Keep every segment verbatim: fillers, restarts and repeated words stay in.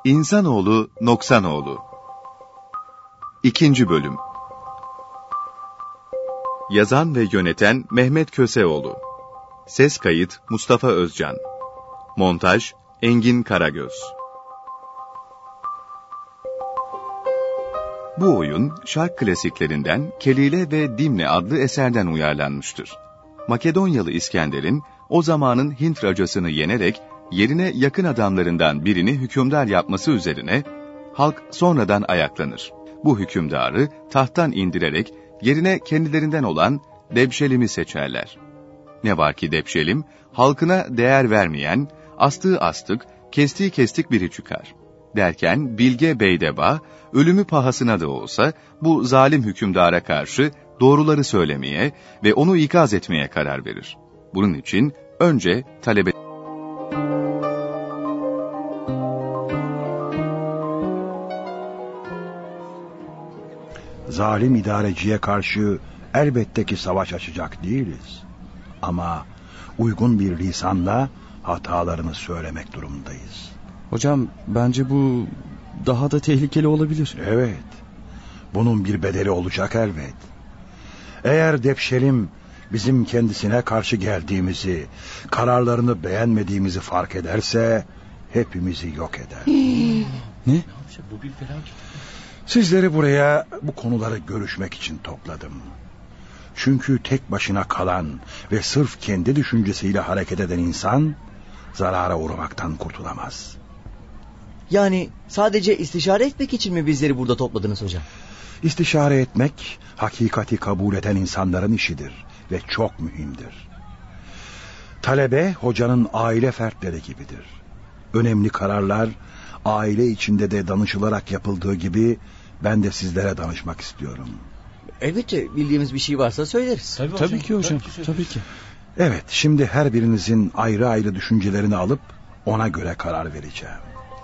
İnsanoğlu Noksanoğlu İkinci Bölüm. Yazan ve yöneten Mehmet Köseoğlu. Ses kayıt Mustafa Özcan. Montaj Engin Karagöz. Bu oyun şark klasiklerinden Kelile ve Dimne adlı eserden uyarlanmıştır. Makedonyalı İskender'in o zamanın Hint racasını yenerek yerine yakın adamlarından birini hükümdar yapması üzerine halk sonradan ayaklanır. Bu hükümdarı tahttan indirerek yerine kendilerinden olan Debşelim'i seçerler. Ne var ki Debşelim, halkına değer vermeyen, astığı astık, kestiği kestik biri çıkar. Derken Bilge Beydeba, ölümü pahasına da olsa bu zalim hükümdara karşı doğruları söylemeye ve onu ikaz etmeye karar verir. Bunun için önce talebe... Zalim idareciye karşı elbette ki savaş açacak değiliz. Ama uygun bir lisanla hatalarını söylemek durumundayız. Hocam bence bu daha da tehlikeli olabilir. Evet. Bunun bir bedeli olacak elbet. Eğer Debşelim bizim kendisine karşı geldiğimizi, kararlarını beğenmediğimizi fark ederse hepimizi yok eder. Ne? Bu bir felaket. Sizleri buraya bu konuları görüşmek için topladım. Çünkü tek başına kalan ve sırf kendi düşüncesiyle hareket eden insan zarara uğramaktan kurtulamaz. Yani sadece istişare etmek için mi bizleri burada topladınız hocam? İstişare etmek hakikati kabul eden insanların işidir ve çok mühimdir. Talebe hocanın aile fertleri gibidir. Önemli kararlar aile içinde de danışılarak yapıldığı gibi ben de sizlere danışmak istiyorum. Elbette bildiğimiz bir şey varsa söyleriz. Tabii, tabii ki hocam, tabii, tabii ki. Evet, şimdi her birinizin ayrı ayrı düşüncelerini alıp ona göre karar vereceğim.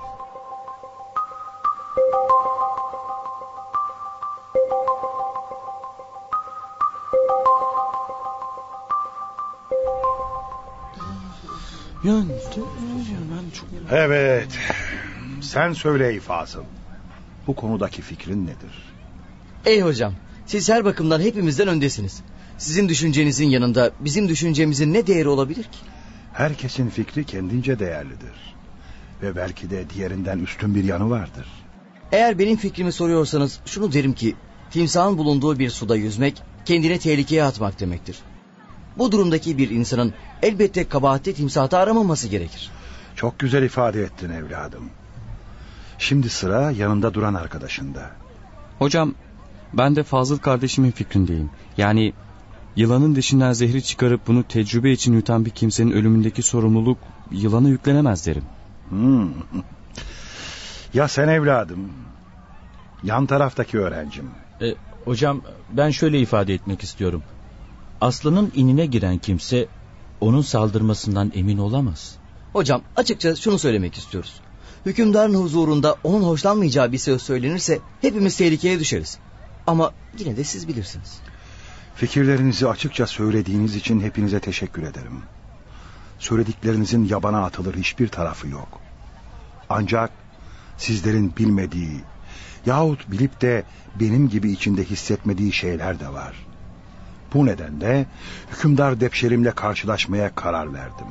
Yani, ben çok... Evet, sen söyle İfazıl. Bu konudaki fikrin nedir? Ey hocam, siz her bakımdan hepimizden öndesiniz. Sizin düşüncenizin yanında bizim düşüncemizin ne değeri olabilir ki? Herkesin fikri kendince değerlidir. Ve belki de diğerinden üstün bir yanı vardır. Eğer benim fikrimi soruyorsanız şunu derim ki... timsahın bulunduğu bir suda yüzmek kendini tehlikeye atmak demektir. Bu durumdaki bir insanın elbette kabahatli timsahta aramaması gerekir. Çok güzel ifade ettin evladım. Şimdi sıra yanında duran arkadaşında. Hocam ben de Fazıl kardeşimin fikrindeyim. Yani yılanın dişinden zehri çıkarıp bunu tecrübe için yutan bir kimsenin ölümündeki sorumluluk yılana yüklenemez derim. Hmm. Ya sen evladım? Yan taraftaki öğrencim. E, hocam ben şöyle ifade etmek istiyorum. Aslanın inine giren kimse onun saldırmasından emin olamaz. Hocam açıkça şunu söylemek istiyoruz. Hükümdarın huzurunda onun hoşlanmayacağı bir söz söylenirse hepimiz tehlikeye düşeriz. Ama yine de siz bilirsiniz. Fikirlerinizi açıkça söylediğiniz için hepinize teşekkür ederim. Söylediklerinizin yabana atılır hiçbir tarafı yok. Ancak sizlerin bilmediği yahut bilip de benim gibi içinde hissetmediği şeyler de var. Bu nedenle hükümdar Debşelim'le karşılaşmaya karar verdim.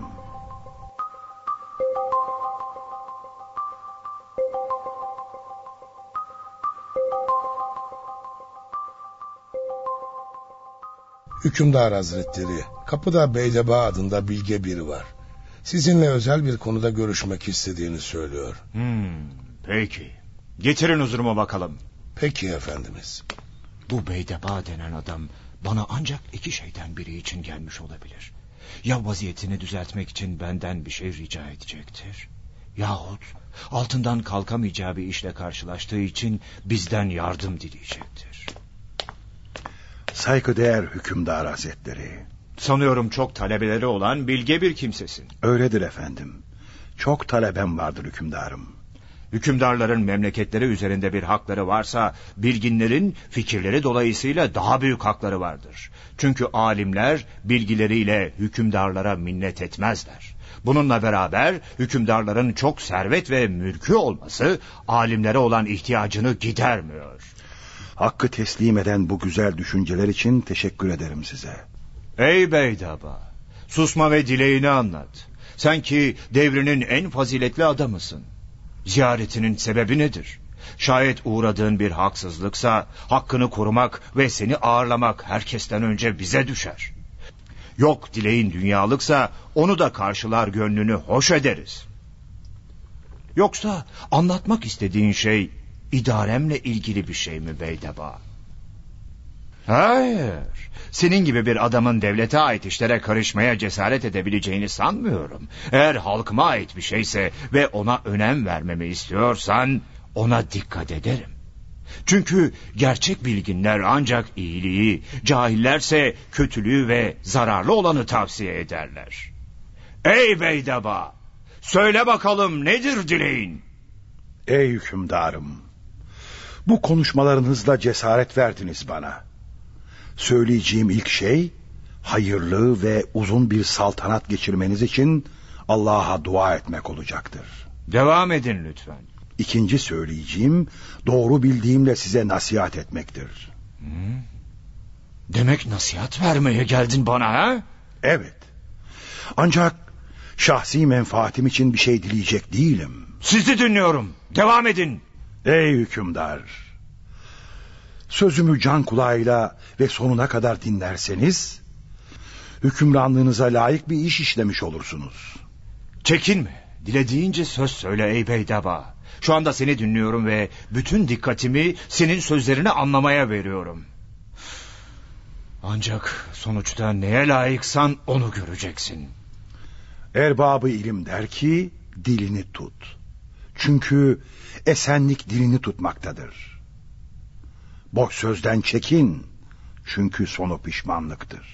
Hükümdar Hazretleri, kapıda Beydeba adında bilge biri var. Sizinle özel bir konuda görüşmek istediğini söylüyor. Hmm, peki. Getirin huzuruma bakalım. Peki efendimiz. Bu Beydeba denen adam bana ancak iki şeyden biri için gelmiş olabilir. Ya vaziyetini düzeltmek için benden bir şey rica edecektir, yahut altından kalkamayacağı bir işle karşılaştığı için bizden yardım dileyecektir. Saygıdeğer hükümdar hazretleri. Sanıyorum çok talebeleri olan bilge bir kimsesin. Öyledir efendim. Çok talebem vardır hükümdarım. Hükümdarların memleketleri üzerinde bir hakları varsa, bilginlerin fikirleri dolayısıyla daha büyük hakları vardır. Çünkü alimler bilgileriyle hükümdarlara minnet etmezler. Bununla beraber hükümdarların çok servet ve mülkü olması alimlere olan ihtiyacını gidermiyor. Hakkı teslim eden bu güzel düşünceler için teşekkür ederim size. Ey Beydaba, susma ve dileğini anlat. Sen ki devrinin en faziletli adamısın. Ziyaretinin sebebi nedir? Şayet uğradığın bir haksızlıksa hakkını korumak ve seni ağırlamak herkesten önce bize düşer. Yok dileğin dünyalıksa onu da karşılar, gönlünü hoş ederiz. Yoksa anlatmak istediğin şey idaremle ilgili bir şey mi Beydaba? Hayır, senin gibi bir adamın devlete ait işlere karışmaya cesaret edebileceğini sanmıyorum. Eğer halkıma ait bir şeyse ve ona önem vermemi istiyorsan ona dikkat ederim. Çünkü gerçek bilginler ancak iyiliği, cahillerse kötülüğü ve zararlı olanı tavsiye ederler. Ey Beydaba, söyle bakalım nedir dileğin? Ey hükümdarım, bu konuşmalarınızla cesaret verdiniz bana. Söyleyeceğim ilk şey, hayırlı ve uzun bir saltanat geçirmeniz için Allah'a dua etmek olacaktır. Devam edin lütfen. İkinci söyleyeceğim, doğru bildiğimle size nasihat etmektir. Hmm. Demek nasihat vermeye geldin bana ha? Evet. Ancak şahsi menfaatim için bir şey dileyecek değilim. Sizi dinliyorum. Devam edin. Ey hükümdar, sözümü can kulağıyla ve sonuna kadar dinlerseniz hükümranlığınıza layık bir iş işlemiş olursunuz. Çekinme. Dilediğince söz söyle ey Beydaba. Şu anda seni dinliyorum ve bütün dikkatimi senin sözlerini anlamaya veriyorum. Ancak sonuçta neye layıksan onu göreceksin. Erbabı ilim der ki dilini tut. Çünkü esenlik dilini tutmaktadır. Boş sözden çekin. Çünkü sonu pişmanlıktır.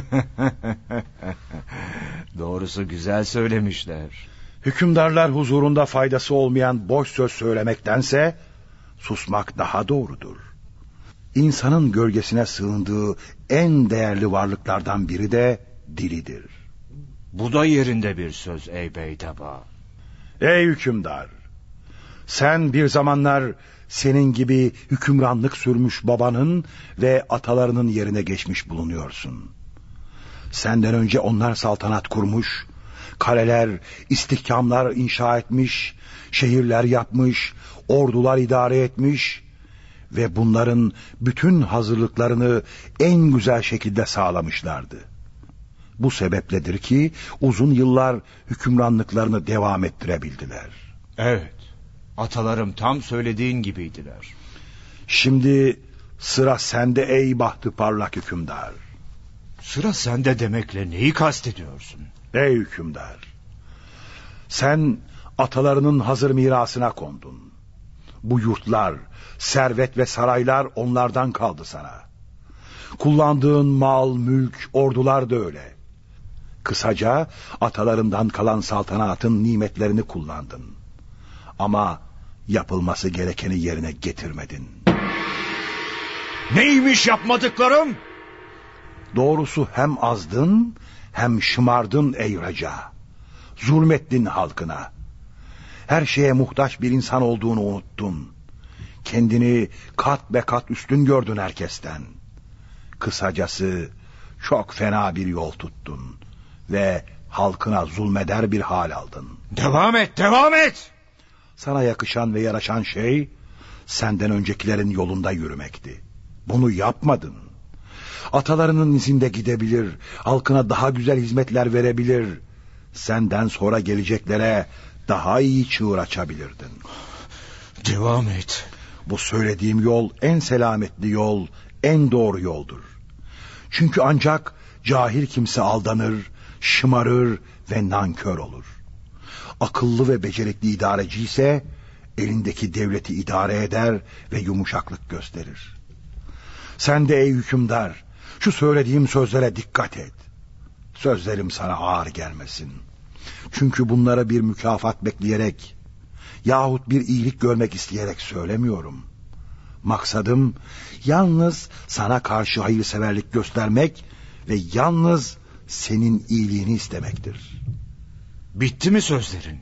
Doğrusu güzel söylemişler. Hükümdarlar huzurunda faydası olmayan boş söz söylemektense susmak daha doğrudur. İnsanın gölgesine sığındığı en değerli varlıklardan biri de dilidir. Bu da yerinde bir söz ey Beydaba. Ey hükümdar, sen bir zamanlar senin gibi hükümranlık sürmüş babanın ve atalarının yerine geçmiş bulunuyorsun. Senden önce onlar saltanat kurmuş, kaleler, istihkamlar inşa etmiş, şehirler yapmış, ordular idare etmiş ve bunların bütün hazırlıklarını en güzel şekilde sağlamışlardı. Bu sebepledir ki uzun yıllar hükümranlıklarını devam ettirebildiler. Evet, atalarım tam söylediğin gibiydiler. Şimdi sıra sende ey bahtı parlak hükümdar. Sıra sende demekle neyi kastediyorsun? Ey hükümdar, sen atalarının hazır mirasına kondun. Bu yurtlar, servet ve saraylar onlardan kaldı sana. Kullandığın mal, mülk, ordular da öyle. Kısaca atalarından kalan saltanatın nimetlerini kullandın. Ama yapılması gerekeni yerine getirmedin. Neymiş yapmadıklarım? Doğrusu hem azdın hem şımardın ey Reca. Zulmettin halkına. Her şeye muhtaç bir insan olduğunu unuttun. Kendini kat be kat üstün gördün herkesten. Kısacası çok fena bir yol tuttun ve halkına zulmeder bir hal aldın. Devam et, devam et! Sana yakışan ve yaraşan şey senden öncekilerin yolunda yürümekti. Bunu yapmadın. Atalarının izinde gidebilir, halkına daha güzel hizmetler verebilir, senden sonra geleceklere daha iyi çığır açabilirdin. Devam et. Bu söylediğim yol en selametli yol, en doğru yoldur. Çünkü ancak cahil kimse aldanır, şımarır ve nankör olur. Akıllı ve becerikli idareci ise elindeki devleti idare eder ve yumuşaklık gösterir. Sen de ey hükümdar, şu söylediğim sözlere dikkat et. Sözlerim sana ağır gelmesin. Çünkü bunlara bir mükafat bekleyerek yahut bir iyilik görmek isteyerek söylemiyorum. Maksadım yalnız sana karşı hayırseverlik göstermek ve yalnız senin iyiliğini istemektir. Bitti mi sözlerin?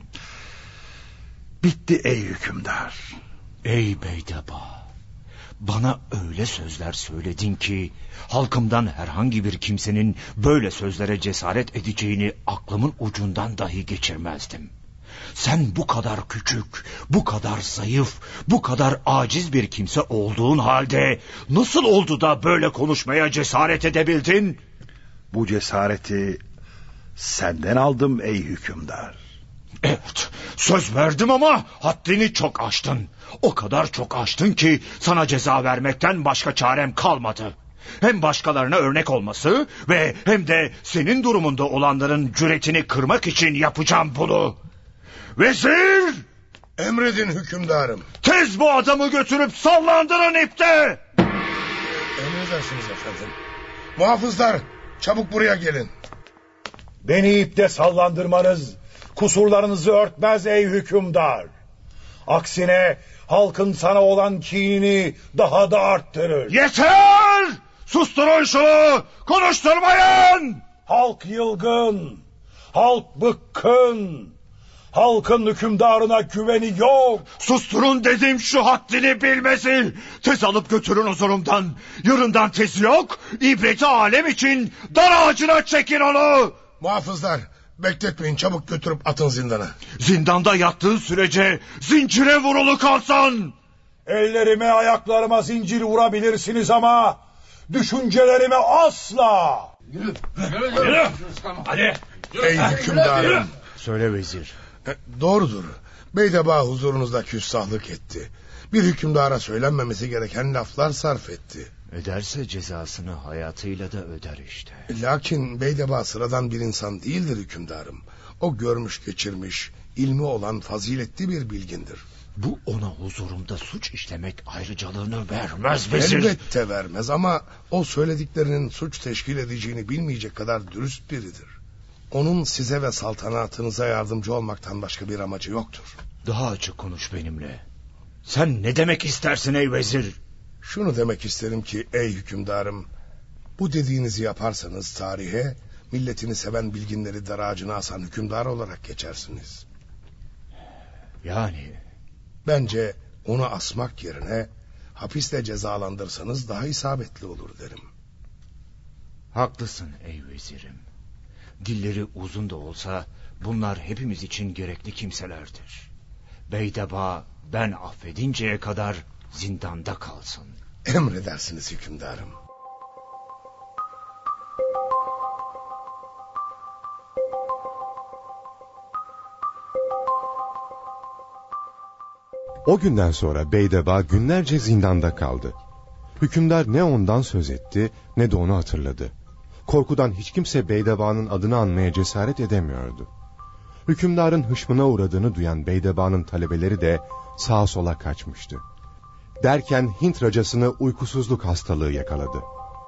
Bitti ey hükümdar. Ey Beydeba, bana öyle sözler söyledin ki halkımdan herhangi bir kimsenin böyle sözlere cesaret edeceğini aklımın ucundan dahi geçirmezdim. Sen bu kadar küçük, bu kadar zayıf, bu kadar aciz bir kimse olduğun halde nasıl oldu da böyle konuşmaya cesaret edebildin? Bu cesareti senden aldım ey hükümdar. Evet, söz verdim ama haddini çok aştın. O kadar çok aştın ki sana ceza vermekten başka çarem kalmadı. Hem başkalarına örnek olması ve hem de senin durumunda olanların cüretini kırmak için yapacağım bunu. Vezir! Emredin hükümdarım. Tez bu adamı götürüp sallandırın ipte! Emredersiniz efendim. Muhafızlar, çabuk buraya gelin. Beni ipte sallandırmanız kusurlarınızı örtmez ey hükümdar. Aksine halkın sana olan kinini daha da arttırır. Yeter! Susturun şunu! Konuşturmayın! Halk yılgın, halk bıkkın. Halkın hükümdarına güveni yok. Susturun dedim şu haddini bilmesi. Tez alıp götürün huzurumdan. Yarından tezi yok. İbreti alem için dar ağacına çekin onu. Muhafızlar, bekletmeyin, çabuk götürüp atın zindana. Zindanda yattığı sürece zincire vurulu kalsın. Ellerime ayaklarıma zincir vurabilirsiniz ama düşüncelerime asla. Yürü. Yürü. Yürü. Hadi. Ey hükümdarım. Söyle vezir. E, doğrudur. Beydeba huzurunuzda küstahlık etti. Bir hükümdara söylenmemesi gereken laflar sarf etti. Ederse cezasını hayatıyla da öder işte. Lakin Beydeba sıradan bir insan değildir hükümdarım. O görmüş geçirmiş, ilmi olan faziletli bir bilgindir. Bu ona huzurumda suç işlemek ayrıcalığını vermez vezir. Elbette vermez ama o söylediklerinin suç teşkil edeceğini bilmeyecek kadar dürüst biridir. Onun size ve saltanatınıza yardımcı olmaktan başka bir amacı yoktur. Daha açık konuş benimle. Sen ne demek istersin ey vezir? Şunu demek isterim ki ey hükümdarım, bu dediğinizi yaparsanız tarihe milletini seven bilginleri dar ağacına asan hükümdar olarak geçersiniz. Yani? Bence onu asmak yerine hapiste cezalandırsanız daha isabetli olur derim. Haklısın ey vezirim. Dilleri uzun da olsa bunlar hepimiz için gerekli kimselerdir. Beydeba ben affedinceye kadar zindanda kalsın. Emredersiniz hükümdarım. O günden sonra Beydeba günlerce zindanda kaldı. Hükümdar ne ondan söz etti ne de onu hatırladı. Korkudan hiç kimse Beydeba'nın adını anmaya cesaret edemiyordu. Hükümdarın hışmına uğradığını duyan Beydeba'nın talebeleri de sağa sola kaçmıştı. Derken Hint racasını uykusuzluk hastalığı yakaladı.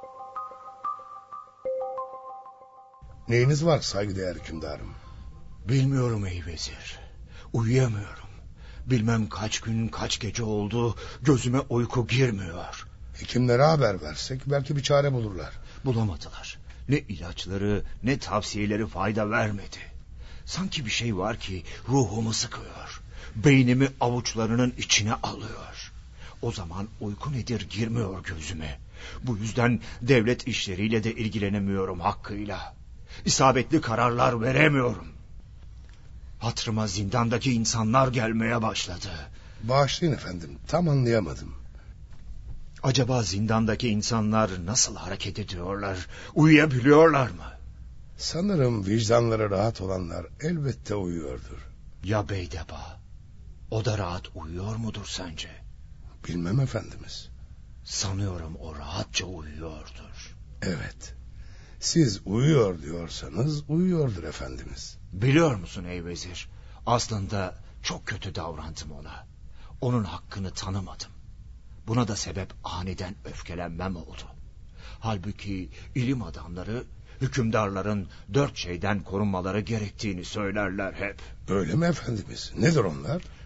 Neyiniz var saygıdeğer hükümdarım? Bilmiyorum ey vezir. Uyuyamıyorum. Bilmem kaç gün kaç gece oldu, gözüme uyku girmiyor. Hekimlere haber versek belki bir çare bulurlar. Bulamadılar. Ne ilaçları ne tavsiyeleri fayda vermedi. Sanki bir şey var ki ruhumu sıkıyor. Beynimi avuçlarının içine alıyor. O zaman uyku nedir girmiyor gözüme. Bu yüzden devlet işleriyle de ilgilenemiyorum hakkıyla. İsabetli kararlar veremiyorum. Hatırıma zindandaki insanlar gelmeye başladı. Bağışlayın efendim, tam anlayamadım. Acaba zindandaki insanlar nasıl hareket ediyorlar? Uyuyabiliyorlar mı? Sanırım vicdanları rahat olanlar elbette uyuyordur. Ya Beydeba? O da rahat uyuyor mudur sence? Bilmem efendimiz. Sanıyorum o rahatça uyuyordur. Evet. Siz uyuyor diyorsanız uyuyordur efendimiz. Biliyor musun ey vezir? Aslında çok kötü davrandım ona. Onun hakkını tanımadım. Buna da sebep aniden öfkelenmem oldu. Halbuki ilim adamları hükümdarların dört şeyden korunmaları gerektiğini söylerler hep. Öyle mi efendimiz? Nedir onlar?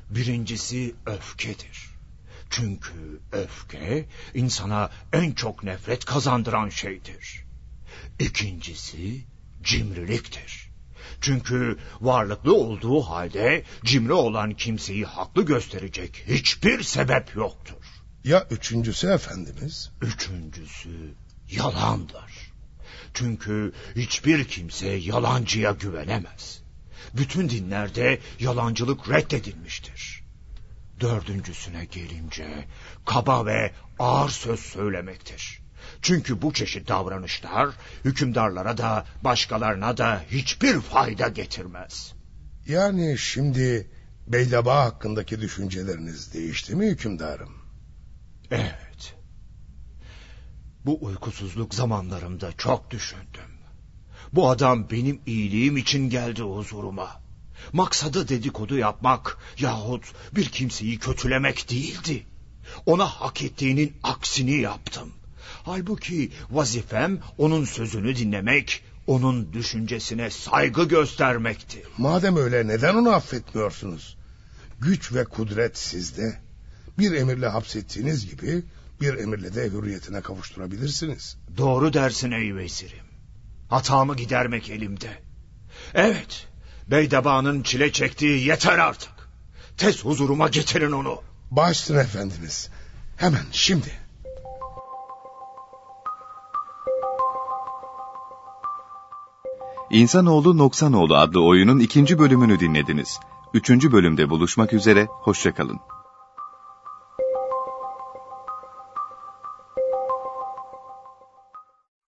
Birincisi öfkedir. Çünkü öfke insana en çok nefret kazandıran şeydir. İkincisi cimriliktir. Çünkü varlıklı olduğu halde cimri olan kimseyi haklı gösterecek hiçbir sebep yoktur. Ya üçüncüsü efendimiz? Üçüncüsü yalandır. Çünkü hiçbir kimse yalancıya güvenemez. Bütün dinlerde yalancılık reddedilmiştir. Dördüncüsüne gelince kaba ve ağır söz söylemektir. Çünkü bu çeşit davranışlar hükümdarlara da başkalarına da hiçbir fayda getirmez. Yani şimdi Beydeba hakkındaki düşünceleriniz değişti mi hükümdarım? Evet. Bu uykusuzluk zamanlarımda çok düşündüm. Bu adam benim iyiliğim için geldi huzuruma. Maksadı dedikodu yapmak yahut bir kimseyi kötülemek değildi. Ona hak ettiğinin aksini yaptım. Halbuki vazifem onun sözünü dinlemek, onun düşüncesine saygı göstermekti. Madem öyle neden onu affetmiyorsunuz? Güç ve kudret sizde. Bir emirle hapsettiğiniz gibi bir emirle de hürriyetine kavuşturabilirsiniz. Doğru dersin ey vezirim. Hatamı gidermek elimde. Evet, Beydeba'nın çile çektiği yeter artık. Tez huzuruma getirin onu. Başsın efendimiz. Hemen şimdi. İnsanoğlu Noksanoğlu adlı oyunun ikinci bölümünü dinlediniz. Üçüncü bölümde buluşmak üzere, hoşça kalın.